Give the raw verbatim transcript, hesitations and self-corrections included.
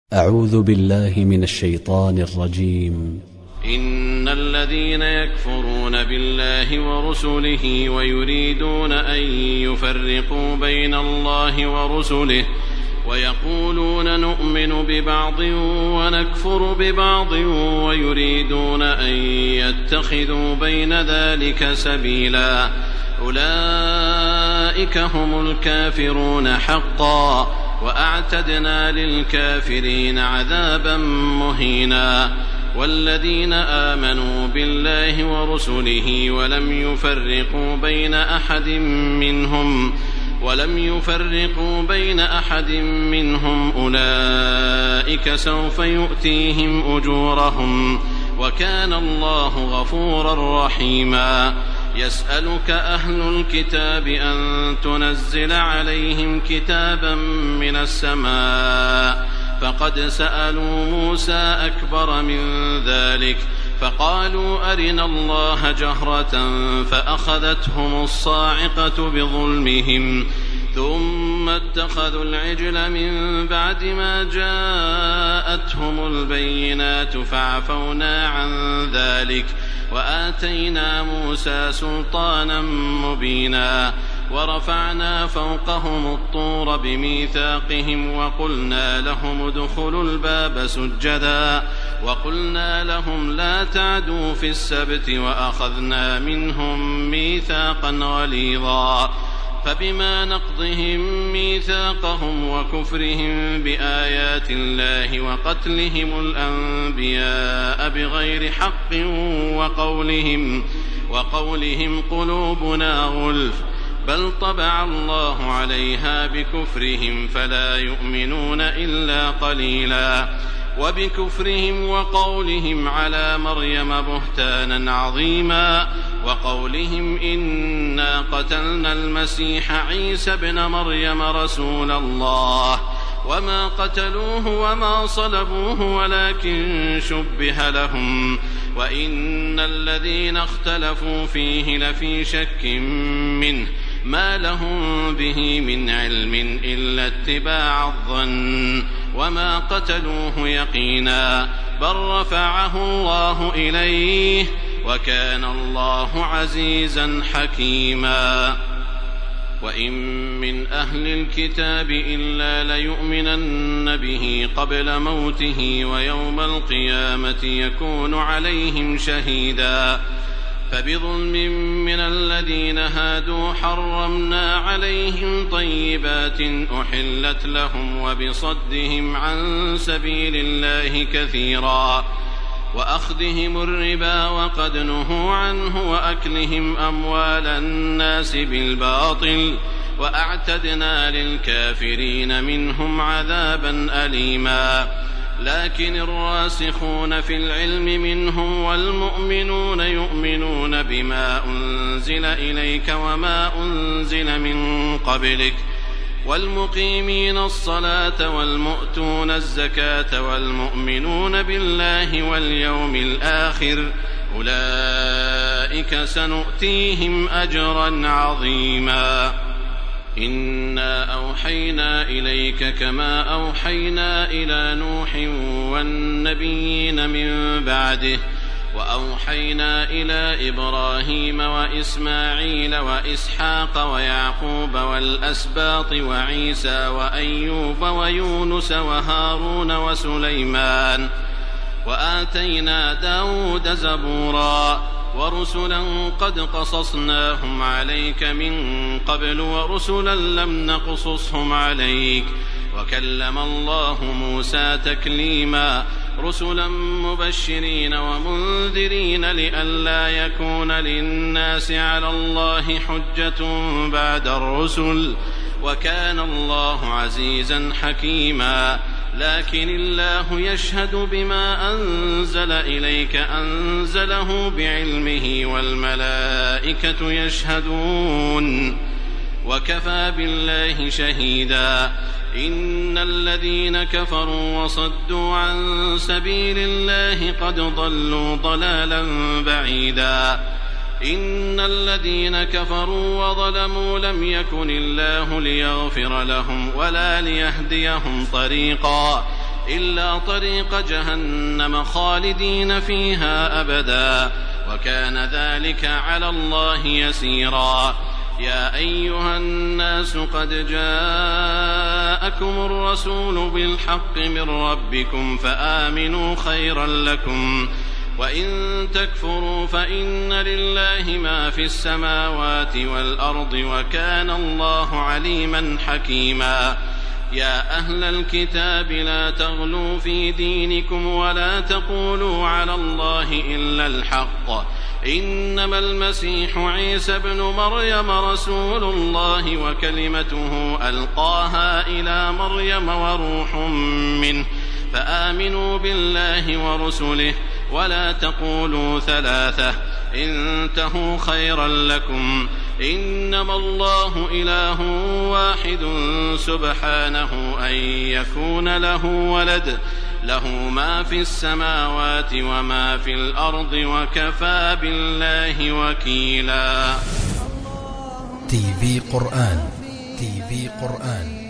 أعوذ بالله من الشيطان الرجيم. إن الذين يكفرون بالله ورسله ويريدون أن يفرقوا بين الله ورسله ويقولون نؤمن ببعض ونكفر ببعض ويريدون أن يتخذوا بين ذلك سبيلا أولئك هم الكافرون حقا وأعتدنا للكافرين عذابا مهينا. والذين آمنوا بالله ورسله ولم يفرقوا بين أحد منهم ولم يفرقوا بين أحد منهم أولئك سوف يؤتيهم أجورهم وكان الله غفورا رحيما. يسألك أهل الكتاب أن تنزل عليهم كتابا من السماء فقد سألوا موسى أكبر من ذلك فقالوا أرنا الله جهرة فأخذتهم الصاعقة بظلمهم ثم اتخذوا العجل من بعد ما جاءتهم البينات فعفونا عن ذلك وآتينا موسى سلطانا مبينا. ورفعنا فوقهم الطور بميثاقهم وقلنا لهم ادخلوا الباب سجدا وقلنا لهم لا تعدوا في السبت وأخذنا منهم ميثاقا غليظا. فبما نقضهم ميثاقهم وكفرهم بآيات الله وقتلهم الأنبياء بغير حق وقولهم, وقولهم قلوبنا غلف بل طبع الله عليها بكفرهم فلا يؤمنون إلا قليلا. وبكفرهم وقولهم على مريم بهتانا عظيما وقولهم إنا قتلنا المسيح عيسى ابن مريم رسول الله وما قتلوه وما صلبوه ولكن شبه لهم وإن الذين اختلفوا فيه لفي شك منه ما لهم به من علم إلا اتباع الظن وما قتلوه يقينا بل رفعه الله إليه وكان الله عزيزا حكيما. وإن من أهل الكتاب إلا ليؤمنن به قبل موته ويوم القيامة يكون عليهم شهيدا. فبظلم من الذين هادوا حرمنا عليهم طيبات أحلت لهم وبصدهم عن سبيل الله كثيرا وأخذهم الربا وقد نهوا عنه وأكلهم أموال الناس بالباطل وأعتدنا للكافرين منهم عذابا أليما. لكن الراسخون في العلم منهم والمؤمنون يؤمنون بما أنزل إليك وما أنزل من قبلك والمقيمين الصلاة والمؤتون الزكاة والمؤمنون بالله واليوم الآخر أولئك سنؤتيهم أجرا عظيما. إنا أوحينا إليك كما أوحينا إلى نوح والنبيين من بعده وأوحينا إلى إبراهيم وإسماعيل وإسحاق ويعقوب والأسباط وعيسى وأيوب ويونس وهارون وسليمان وآتينا داود زبورا ورسلا قد قصصناهم عليك من قبل ورسلا لم نقصصهم عليك وكلم الله موسى تكليما. رسلا مبشرين ومنذرين لئلا يكون للناس على الله حجة بعد الرسل وكان الله عزيزا حكيما. لكن الله يشهد بما أنزل إليك أنزله بعلمه والملائكة يشهدون وكفى بالله شهيدا. إن الذين كفروا وصدوا عن سبيل الله قد ضلوا ضلالا بعيدا. إن الذين كفروا وظلموا لم يكن الله ليغفر لهم ولا ليهديهم طريقا إلا طريق جهنم خالدين فيها أبدا وكان ذلك على الله يسيرا. يا أيها الناس قد جاءكم الرسول بالحق من ربكم فآمنوا خيرا لكم وإن تكفروا فإن لله ما في السماوات والأرض وكان الله عليما حكيما. يا أهل الكتاب لا تغلوا في دينكم ولا تقولوا على الله إلا الحق إنما المسيح عيسى ابن مريم رسول الله وكلمته ألقاها إلى مريم وروح منه فآمنوا بالله ورسله ولا تقولوا ثلاثة انتهوا خيرا لكم إنما الله إله واحد سبحانه أن يكون له ولد له ما في السماوات وما في الأرض وكفى بالله وكيلا. تي في قرآن تي في قرآن